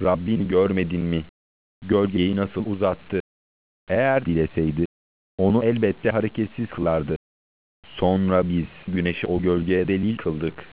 Rabbini görmedin mi? Gölgeyi nasıl uzattı? Eğer dileseydi, onu elbette hareketsiz kılardı. Sonra biz güneşi o gölgeye delil kıldık.